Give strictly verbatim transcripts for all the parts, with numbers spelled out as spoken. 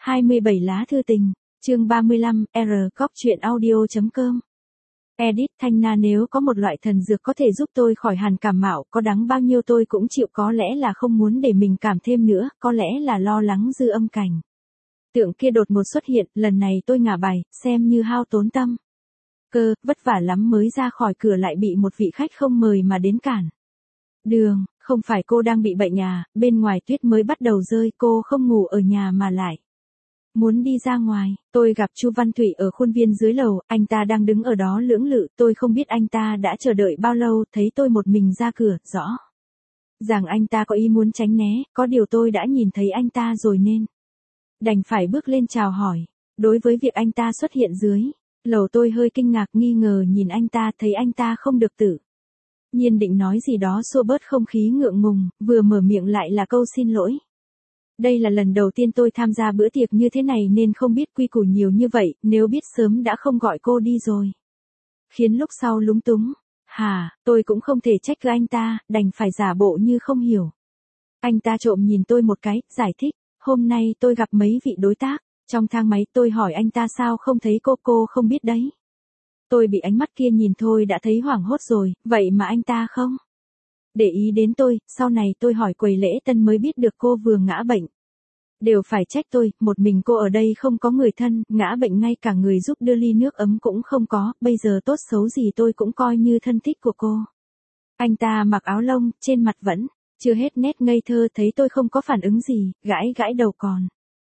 hai mươi bảy lá thư tình, chương ba mươi lăm, R cóc truyện audio chấm com. Edit Thanh Na nếu có một loại thần dược có thể giúp tôi khỏi hàn cảm mạo, có đáng bao nhiêu tôi cũng chịu, có lẽ là không muốn để mình cảm thêm nữa, có lẽ là lo lắng dư âm cảnh. Tượng kia đột ngột xuất hiện, lần này tôi ngả bài, xem như hao tốn tâm. Cơ, vất vả lắm mới ra khỏi cửa lại bị một vị khách không mời mà đến cản. Đường, không phải cô đang bị bệnh à, bên ngoài tuyết mới bắt đầu rơi, cô không ngủ ở nhà mà lại muốn đi ra ngoài. Tôi gặp Chu Văn Thụy ở khuôn viên dưới lầu, anh ta đang đứng ở đó lưỡng lự, tôi không biết anh ta đã chờ đợi bao lâu, thấy tôi một mình ra cửa, rõ ràng anh ta có ý muốn tránh né, có điều tôi đã nhìn thấy anh ta rồi nên đành phải bước lên chào hỏi. Đối với việc anh ta xuất hiện dưới lầu, tôi hơi kinh ngạc nghi ngờ nhìn anh ta, thấy anh ta không được tự nhiên định nói gì đó xua bớt không khí ngượng ngùng, vừa mở miệng lại là câu xin lỗi. Đây là lần đầu tiên tôi tham gia bữa tiệc như thế này nên không biết quy củ nhiều như vậy, nếu biết sớm đã không gọi cô đi rồi. Khiến lúc sau lúng túng. Hà, tôi cũng không thể trách cứ anh ta, đành phải giả bộ như không hiểu. Anh ta trộm nhìn tôi một cái, giải thích, hôm nay tôi gặp mấy vị đối tác, trong thang máy tôi hỏi anh ta sao không thấy cô, cô không biết đấy. Tôi bị ánh mắt kia nhìn thôi đã thấy hoảng hốt rồi, vậy mà anh ta không để ý đến tôi, sau này tôi hỏi quầy lễ tân mới biết được cô vừa ngã bệnh. Đều phải trách tôi, một mình cô ở đây không có người thân, ngã bệnh ngay cả người giúp đưa ly nước ấm cũng không có, bây giờ tốt xấu gì tôi cũng coi như thân thích của cô. Anh ta mặc áo lông, trên mặt vẫn chưa hết nét ngây thơ, thấy tôi không có phản ứng gì, gãi gãi đầu còn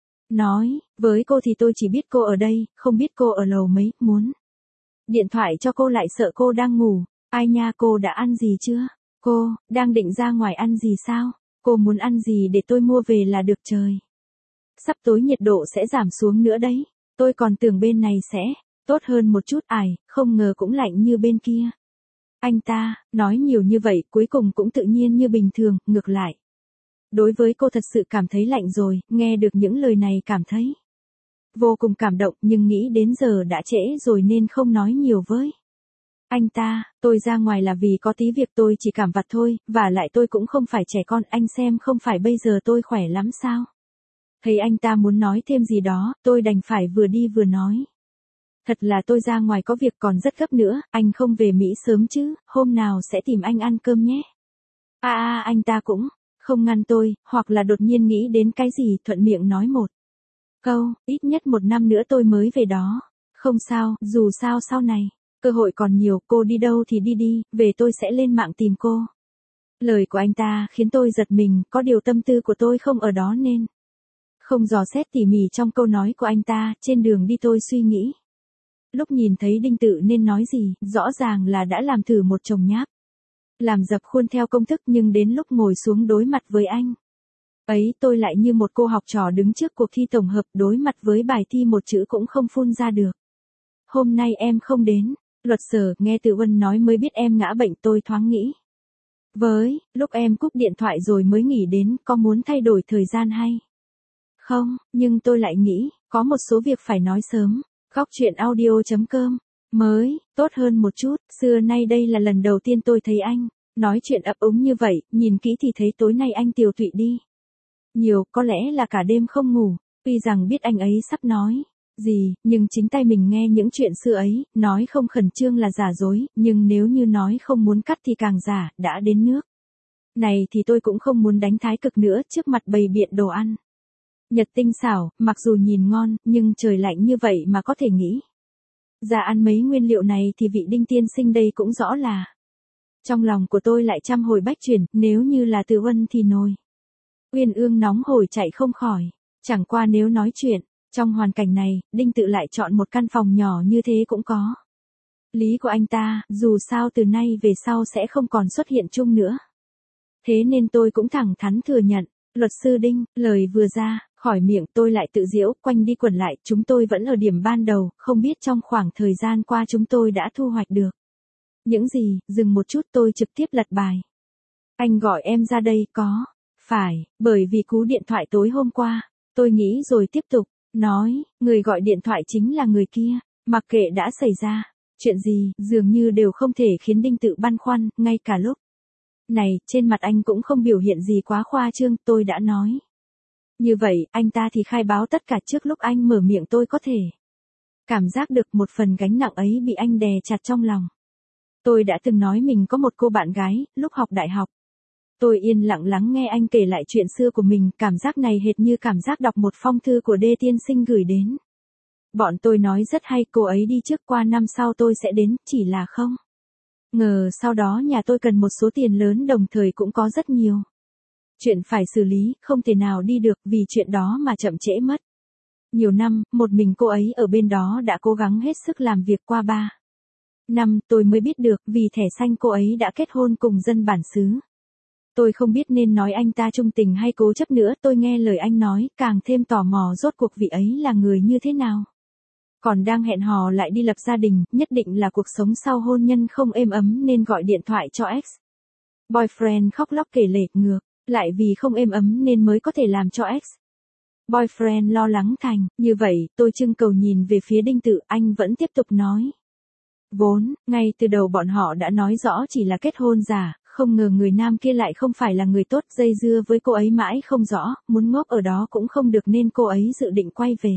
nói, với cô thì tôi chỉ biết cô ở đây, không biết cô ở lầu mấy, muốn điện thoại cho cô lại sợ cô đang ngủ. Ai nha, cô đã ăn gì chưa? Cô, đang định ra ngoài ăn gì sao? Cô muốn ăn gì để tôi mua về là được, trời sắp tối nhiệt độ sẽ giảm xuống nữa đấy. Tôi còn tưởng bên này sẽ tốt hơn một chút, ải, không ngờ cũng lạnh như bên kia. Anh ta nói nhiều như vậy cuối cùng cũng tự nhiên như bình thường, ngược lại. Đối với cô thật sự cảm thấy lạnh rồi, nghe được những lời này cảm thấy vô cùng cảm động, nhưng nghĩ đến giờ đã trễ rồi nên không nói nhiều với anh ta. Tôi ra ngoài là vì có tí việc, tôi chỉ cảm vặt thôi, và lại tôi cũng không phải trẻ con, anh xem không phải bây giờ tôi khỏe lắm sao? Thấy anh ta muốn nói thêm gì đó, tôi đành phải vừa đi vừa nói. Thật là tôi ra ngoài có việc còn rất gấp nữa, anh không về Mỹ sớm chứ, hôm nào sẽ tìm anh ăn cơm nhé. À à, anh ta cũng không ngăn tôi, hoặc là đột nhiên nghĩ đến cái gì, thuận miệng nói một câu, ít nhất một năm nữa tôi mới về đó. Không sao, dù sao sau này cơ hội còn nhiều, cô đi đâu thì đi đi, về tôi sẽ lên mạng tìm cô. Lời của anh ta khiến tôi giật mình, có điều tâm tư của tôi không ở đó nên không dò xét tỉ mỉ trong câu nói của anh ta. Trên đường đi tôi suy nghĩ, lúc nhìn thấy Đinh Tự nên nói gì, rõ ràng là đã làm thử một chồng nháp, làm dập khuôn theo công thức, nhưng đến lúc ngồi xuống đối mặt với anh ấy, tôi lại như một cô học trò đứng trước cuộc thi tổng hợp, đối mặt với bài thi một chữ cũng không phun ra được. Hôm nay em không đến. Luật sở, nghe Từ Vân nói mới biết em ngã bệnh, tôi thoáng nghĩ với, lúc em cúp điện thoại rồi mới nghĩ đến, có muốn thay đổi thời gian hay không, nhưng tôi lại nghĩ, có một số việc phải nói sớm. Góc truyện audio chấm com, mới, tốt hơn một chút, xưa nay đây là lần đầu tiên tôi thấy anh nói chuyện ấp úng như vậy, nhìn kỹ thì thấy tối nay anh tiều tụy đi nhiều, có lẽ là cả đêm không ngủ. Tuy rằng biết anh ấy sắp nói gì, nhưng chính tay mình nghe những chuyện xưa ấy, nói không khẩn trương là giả dối, nhưng nếu như nói không muốn cắt thì càng giả, đã đến nước này thì tôi cũng không muốn đánh thái cực nữa trước mặt bày biện đồ ăn Nhật tinh xảo, mặc dù nhìn ngon, nhưng trời lạnh như vậy mà có thể nghĩ ra ăn mấy nguyên liệu này thì vị Đinh tiên sinh đây cũng rõ là. Trong lòng của tôi lại trăm hồi bách chuyển, nếu như là Từ Vân thì nồi uyên ương nóng hổi chạy không khỏi. Chẳng qua nếu nói chuyện trong hoàn cảnh này, Đinh Tự lại chọn một căn phòng nhỏ như thế cũng có lý của anh ta, dù sao từ nay về sau sẽ không còn xuất hiện chung nữa. Thế nên tôi cũng thẳng thắn thừa nhận. Luật sư Đinh, lời vừa ra khỏi miệng tôi lại tự giễu, quanh đi quẩn lại, chúng tôi vẫn ở điểm ban đầu, không biết trong khoảng thời gian qua chúng tôi đã thu hoạch được những gì. Dừng một chút tôi trực tiếp lật bài. Anh gọi em ra đây có phải bởi vì cú điện thoại tối hôm qua? Tôi nghĩ rồi tiếp tục nói, người gọi điện thoại chính là người kia, mặc kệ đã xảy ra chuyện gì, dường như đều không thể khiến Đinh Tự băn khoăn, ngay cả lúc này, trên mặt anh cũng không biểu hiện gì quá khoa trương, tôi đã nói Như vậy, anh ta thì khai báo tất cả trước lúc anh mở miệng tôi có thể cảm giác được một phần gánh nặng ấy bị anh đè chặt trong lòng. Tôi đã từng nói mình có một cô bạn gái, lúc học đại học. Tôi yên lặng lắng nghe anh kể lại chuyện xưa của mình, cảm giác này hệt như cảm giác đọc một phong thư của Đê tiên sinh gửi đến. Bọn tôi nói rất hay, cô ấy đi trước, qua năm sau tôi sẽ đến, chỉ là không ngờ sau đó nhà tôi cần một số tiền lớn, đồng thời cũng có rất nhiều chuyện phải xử lý, không thể nào đi được, vì chuyện đó mà chậm trễ mất nhiều năm, một mình cô ấy ở bên đó đã cố gắng hết sức làm việc. Qua ba năm tôi mới biết được, vì thẻ xanh cô ấy đã kết hôn cùng dân bản xứ. Tôi không biết nên nói anh ta trung tình hay cố chấp nữa, tôi nghe lời anh nói, càng thêm tò mò rốt cuộc vị ấy là người như thế nào. Còn đang hẹn hò lại đi lập gia đình, nhất định là cuộc sống sau hôn nhân không êm ấm nên gọi điện thoại cho ex boyfriend khóc lóc kể lể, ngược lại vì không êm ấm nên mới có thể làm cho ex boyfriend lo lắng thành như vậy. Tôi trưng cầu nhìn về phía Đinh Tự, anh vẫn tiếp tục nói. Vốn, ngay từ đầu bọn họ đã nói rõ chỉ là kết hôn giả, không ngờ người nam kia lại không phải là người tốt, dây dưa với cô ấy mãi không rõ, muốn ngốc ở đó cũng không được nên cô ấy dự định quay về.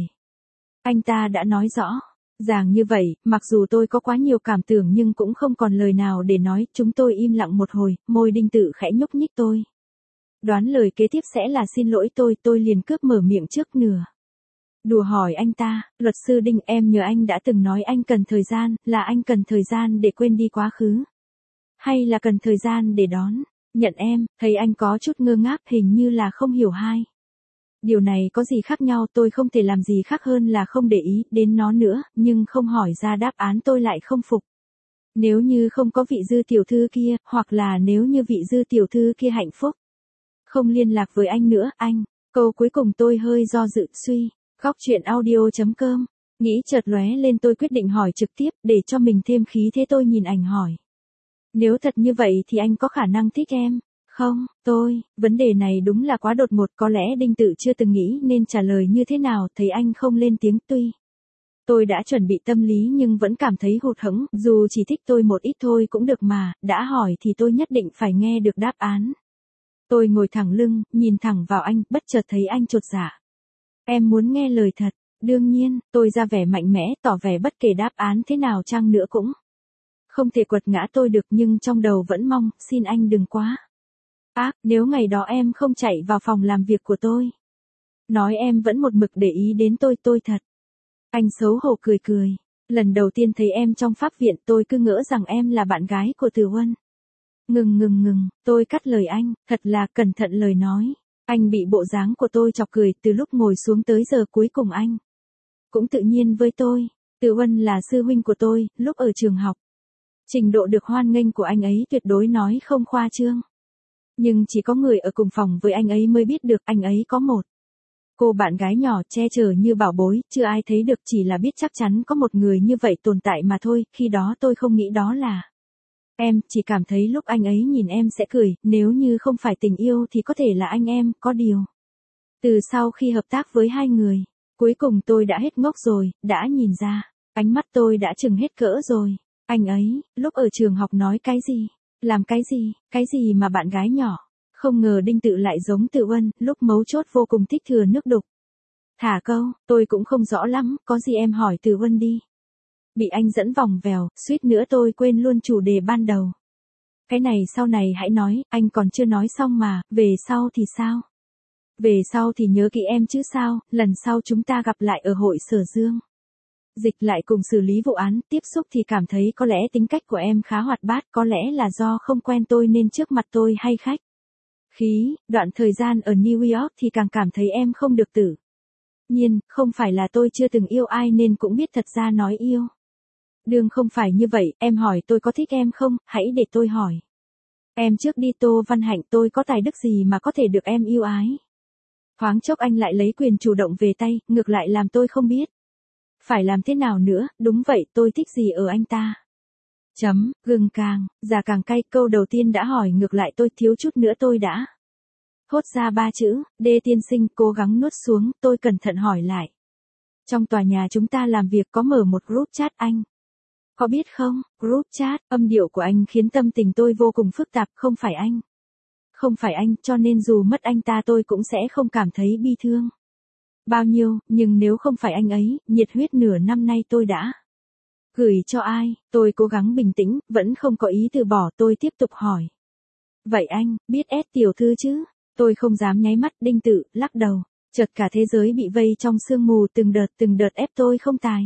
Anh ta đã nói rõ ràng như vậy, mặc dù tôi có quá nhiều cảm tưởng nhưng cũng không còn lời nào để nói. Chúng tôi im lặng một hồi, môi Đinh Tự khẽ nhúc nhích. Tôi đoán lời kế tiếp sẽ là xin lỗi tôi, tôi liền cướp mở miệng trước nửa đùa hỏi anh ta, luật sư Đinh, em nhớ anh đã từng nói anh cần thời gian, là anh cần thời gian để quên đi quá khứ, hay là cần thời gian để đón nhận em? Thấy anh có chút ngơ ngác, hình như là không hiểu hai điều này có gì khác nhau. Tôi không thể làm gì khác hơn là không để ý đến nó nữa, nhưng không hỏi ra đáp án tôi lại không phục. Nếu như không có vị Dư tiểu thư kia, hoặc là nếu như vị Dư tiểu thư kia hạnh phúc không liên lạc với anh nữa, anh. Câu cuối cùng tôi hơi do dự, suy. Góc chuyện audio chấm com. Nghĩ chợt lóe lên, tôi quyết định hỏi trực tiếp, để cho mình thêm khí thế. Tôi nhìn ảnh hỏi. Nếu thật như vậy thì anh có khả năng thích em không? Tôi, vấn đề này đúng là quá đột ngột, có lẽ Đinh Tự chưa từng nghĩ nên trả lời như thế nào. Thấy anh không lên tiếng, tuy tôi đã chuẩn bị tâm lý nhưng vẫn cảm thấy hụt hẫng, dù chỉ thích tôi một ít thôi cũng được mà, đã hỏi thì tôi nhất định phải nghe được đáp án. Tôi ngồi thẳng lưng, nhìn thẳng vào anh, bất chợt thấy anh chột dạ. Em muốn nghe lời thật. Đương nhiên, tôi ra vẻ mạnh mẽ, tỏ vẻ bất kể đáp án thế nào chăng nữa cũng không thể quật ngã tôi được, nhưng trong đầu vẫn mong, xin anh đừng quá ác, nếu ngày đó em không chạy vào phòng làm việc của tôi, nói em vẫn một mực để ý đến tôi, tôi thật. Anh xấu hổ cười cười. Lần đầu tiên thấy em trong pháp viện tôi cứ ngỡ rằng em là bạn gái của Từ Huân. Ngừng ngừng ngừng, tôi cắt lời anh, thật là cẩn thận lời nói. Anh bị bộ dáng của tôi chọc cười, từ lúc ngồi xuống tới giờ cuối cùng anh cũng tự nhiên với tôi. Từ Huân là sư huynh của tôi, lúc ở trường học. Trình độ được hoan nghênh của anh ấy tuyệt đối nói không khoa trương. Nhưng chỉ có người ở cùng phòng với anh ấy mới biết được, anh ấy có một cô bạn gái nhỏ che chở như bảo bối, chưa ai thấy được, chỉ là biết chắc chắn có một người như vậy tồn tại mà thôi. Khi đó tôi không nghĩ đó là em, chỉ cảm thấy lúc anh ấy nhìn em sẽ cười, nếu như không phải tình yêu thì có thể là anh em. Có điều, từ sau khi hợp tác với hai người, cuối cùng tôi đã hết ngốc rồi, đã nhìn ra, ánh mắt tôi đã chừng hết cỡ rồi. Anh ấy, lúc ở trường học nói cái gì, làm cái gì, cái gì mà bạn gái nhỏ. Không ngờ Đinh Tự lại giống Từ Huân, lúc mấu chốt vô cùng thích thừa nước đục. Thả câu, tôi cũng không rõ lắm, có gì em hỏi Từ Huân đi. Bị anh dẫn vòng vèo, suýt nữa tôi quên luôn chủ đề ban đầu. Cái này sau này hãy nói, anh còn chưa nói xong mà, về sau thì sao? Về sau thì nhớ kỹ em chứ sao, lần sau chúng ta gặp lại ở hội Sở Dương. Dịch lại cùng xử lý vụ án, tiếp xúc thì cảm thấy có lẽ tính cách của em khá hoạt bát, có lẽ là do không quen tôi nên trước mặt tôi hay khách khí, đoạn thời gian ở New York thì càng cảm thấy em không được tự nhiên, không phải là tôi chưa từng yêu ai nên cũng biết thật ra nói yêu đương không phải như vậy. Em hỏi tôi có thích em không, hãy để tôi hỏi em trước đi. Tô Văn Hạnh, tôi có tài đức gì mà có thể được em yêu ái? Thoáng chốc anh lại lấy quyền chủ động về tay, ngược lại làm tôi không biết phải làm thế nào nữa. Đúng vậy, tôi thích gì ở anh ta? Chấm, gừng càng già càng cay. Câu đầu tiên đã hỏi ngược lại tôi, thiếu chút nữa tôi đã thốt ra ba chữ. Đê tiên sinh cố gắng nuốt xuống. Tôi cẩn thận hỏi lại. Trong tòa nhà chúng ta làm việc có mở một group chat, anh có biết không? Group chat. Âm điệu của anh khiến tâm tình tôi vô cùng phức tạp. Không phải anh không phải anh, cho nên dù mất anh ta tôi cũng sẽ không cảm thấy bi thương. Bao nhiêu, nhưng nếu không phải anh ấy, nhiệt huyết nửa năm nay tôi đã gửi cho ai, tôi cố gắng bình tĩnh, vẫn không có ý từ bỏ, tôi tiếp tục hỏi. Vậy anh, biết S tiểu thư chứ? Tôi không dám nháy mắt, Đinh Tự, lắc đầu. Chợt cả thế giới bị vây trong sương mù, từng đợt từng đợt ép tôi không tài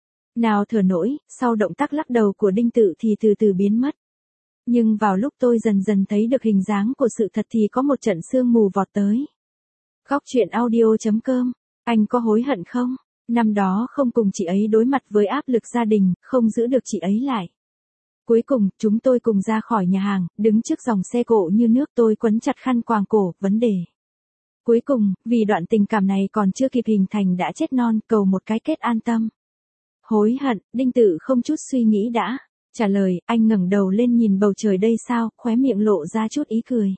nào thở nổi, sau động tác lắc đầu của Đinh Tự thì từ từ biến mất. Nhưng vào lúc tôi dần dần thấy được hình dáng của sự thật thì có một trận sương mù vọt tới. Góc truyện audio.com, anh có hối hận không? Năm đó không cùng chị ấy đối mặt với áp lực gia đình, không giữ được chị ấy lại. Cuối cùng, chúng tôi cùng ra khỏi nhà hàng, đứng trước dòng xe cộ như nước, tôi quấn chặt khăn quàng cổ, vấn đề. Cuối cùng, vì đoạn tình cảm này còn chưa kịp hình thành đã chết non, cầu một cái kết an tâm. Hối hận, Đinh Tự không chút suy nghĩ đã trả lời, anh ngẩng đầu lên nhìn bầu trời đây sao, khóe miệng lộ ra chút ý cười.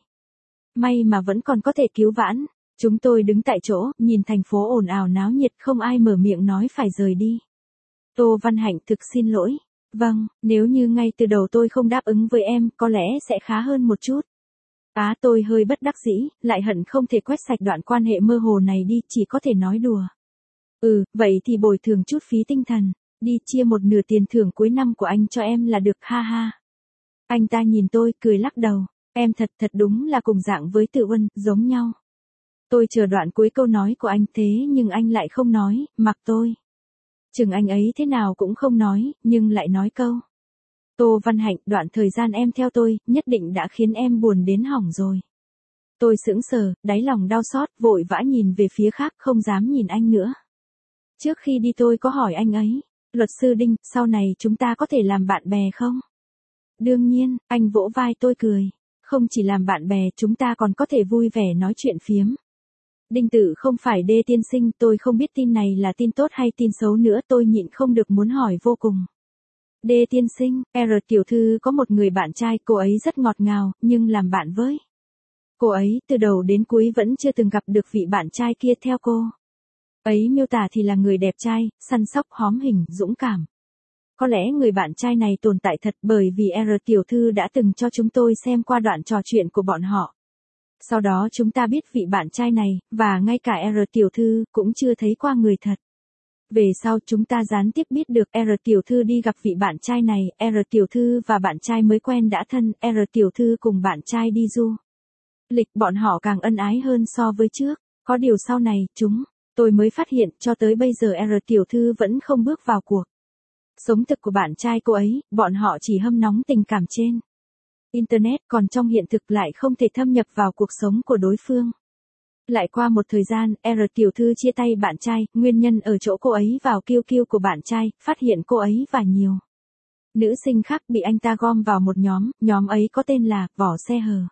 May mà vẫn còn có thể cứu vãn. Chúng tôi đứng tại chỗ, nhìn thành phố ồn ào náo nhiệt, không ai mở miệng nói phải rời đi. Tô Văn Hạnh, thực xin lỗi. Vâng, nếu như ngay từ đầu tôi không đáp ứng với em, có lẽ sẽ khá hơn một chút. Á, tôi hơi bất đắc dĩ, lại hận không thể quét sạch đoạn quan hệ mơ hồ này đi, chỉ có thể nói đùa. Ừ, vậy thì bồi thường chút phí tinh thần, đi chia một nửa tiền thưởng cuối năm của anh cho em là được, ha ha. Anh ta nhìn tôi, cười lắc đầu, em thật thật đúng là cùng dạng với Tự Uân, giống nhau. Tôi chờ đoạn cuối câu nói của anh thế nhưng anh lại không nói, mặc tôi. Chừng anh ấy thế nào cũng không nói, nhưng lại nói câu. Tô Văn Hạnh, đoạn thời gian em theo tôi, nhất định đã khiến em buồn đến hỏng rồi. Tôi sững sờ, đáy lòng đau xót, vội vã nhìn về phía khác, không dám nhìn anh nữa. Trước khi đi tôi có hỏi anh ấy, luật sư Đinh, sau này chúng ta có thể làm bạn bè không? Đương nhiên, anh vỗ vai tôi cười. Không chỉ làm bạn bè, chúng ta còn có thể vui vẻ nói chuyện phiếm. Đinh Tự không phải Đê tiên sinh, tôi không biết tin này là tin tốt hay tin xấu nữa, tôi nhịn không được muốn hỏi vô cùng. Đê tiên sinh, R tiểu thư có một người bạn trai, cô ấy rất ngọt ngào, nhưng làm bạn với cô ấy, từ đầu đến cuối vẫn chưa từng gặp được vị bạn trai kia theo cô ấy miêu tả thì là người đẹp trai, săn sóc, hóm hình, dũng cảm. Có lẽ người bạn trai này tồn tại thật bởi vì R tiểu thư đã từng cho chúng tôi xem qua đoạn trò chuyện của bọn họ. Sau đó chúng ta biết vị bạn trai này, và ngay cả R tiểu thư cũng chưa thấy qua người thật. Về sau chúng ta gián tiếp biết được R tiểu thư đi gặp vị bạn trai này, R tiểu thư và bạn trai mới quen đã thân, R tiểu thư cùng bạn trai đi du lịch, bọn họ càng ân ái hơn so với trước. Có điều sau này, chúng tôi mới phát hiện cho tới bây giờ R tiểu thư vẫn không bước vào cuộc sống thực của bạn trai cô ấy, bọn họ chỉ hâm nóng tình cảm trên Internet, còn trong hiện thực lại không thể thâm nhập vào cuộc sống của đối phương. Lại qua một thời gian, R tiểu thư chia tay bạn trai, nguyên nhân ở chỗ cô ấy vào kiu kiu của bạn trai, phát hiện cô ấy và nhiều nữ sinh khác bị anh ta gom vào một nhóm, nhóm ấy có tên là Vỏ Xe Hờ.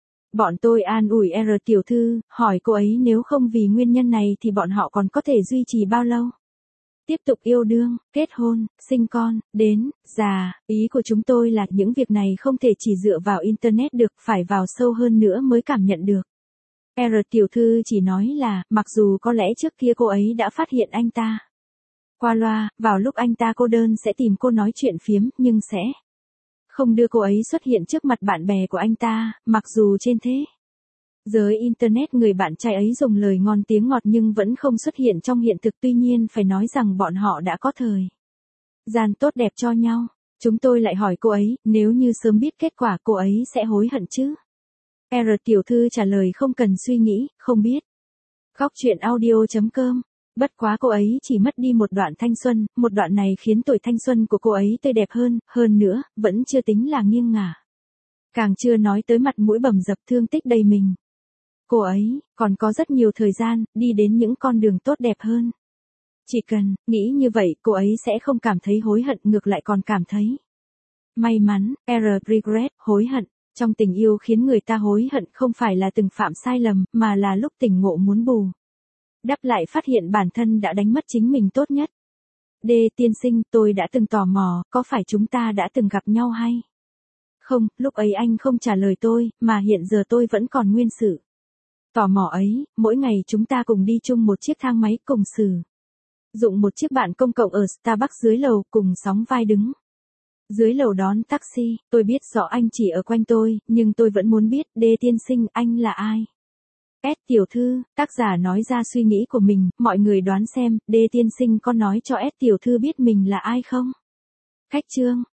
Bọn tôi an ủi R tiểu thư, hỏi cô ấy nếu không vì nguyên nhân này thì bọn họ còn có thể duy trì bao lâu? Tiếp tục yêu đương, kết hôn, sinh con, đến, già, ý của chúng tôi là những việc này không thể chỉ dựa vào Internet được, phải vào sâu hơn nữa mới cảm nhận được. R tiểu thư chỉ nói là, mặc dù có lẽ trước kia cô ấy đã phát hiện anh ta qua loa, vào lúc anh ta cô đơn sẽ tìm cô nói chuyện phiếm, nhưng sẽ không đưa cô ấy xuất hiện trước mặt bạn bè của anh ta, mặc dù trên thế giới Internet người bạn trai ấy dùng lời ngon tiếng ngọt nhưng vẫn không xuất hiện trong hiện thực, tuy nhiên phải nói rằng bọn họ đã có thời gian tốt đẹp cho nhau. Chúng tôi lại hỏi cô ấy, nếu như sớm biết kết quả cô ấy sẽ hối hận chứ? R tiểu thư trả lời không cần suy nghĩ, không biết. Góc truyện audio.com, bất quá cô ấy chỉ mất đi một đoạn thanh xuân, một đoạn này khiến tuổi thanh xuân của cô ấy tươi đẹp hơn, hơn nữa, vẫn chưa tính là nghiêng ngả. Càng chưa nói tới mặt mũi bầm dập thương tích đầy mình. Cô ấy, còn có rất nhiều thời gian, đi đến những con đường tốt đẹp hơn. Chỉ cần, nghĩ như vậy, cô ấy sẽ không cảm thấy hối hận, ngược lại còn cảm thấy may mắn. R regret, hối hận. Trong tình yêu khiến người ta hối hận không phải là từng phạm sai lầm, mà là lúc tỉnh ngộ muốn bù đắp lại phát hiện bản thân đã đánh mất chính mình tốt nhất. D tiên sinh, tôi đã từng tò mò, có phải chúng ta đã từng gặp nhau hay không? Lúc ấy anh không trả lời tôi, mà hiện giờ tôi vẫn còn nguyên sự tò mò ấy. Mỗi ngày chúng ta cùng đi chung một chiếc thang máy, cùng sử dụng một chiếc bàn công cộng ở Starbucks dưới lầu, cùng sóng vai đứng Dưới lầu đón taxi, tôi biết rõ anh chỉ ở quanh tôi, nhưng tôi vẫn muốn biết, D tiên sinh, anh là ai? S tiểu thư, tác giả nói ra suy nghĩ của mình, mọi người đoán xem, D tiên sinh có nói cho S tiểu thư biết mình là ai không? Khách trương,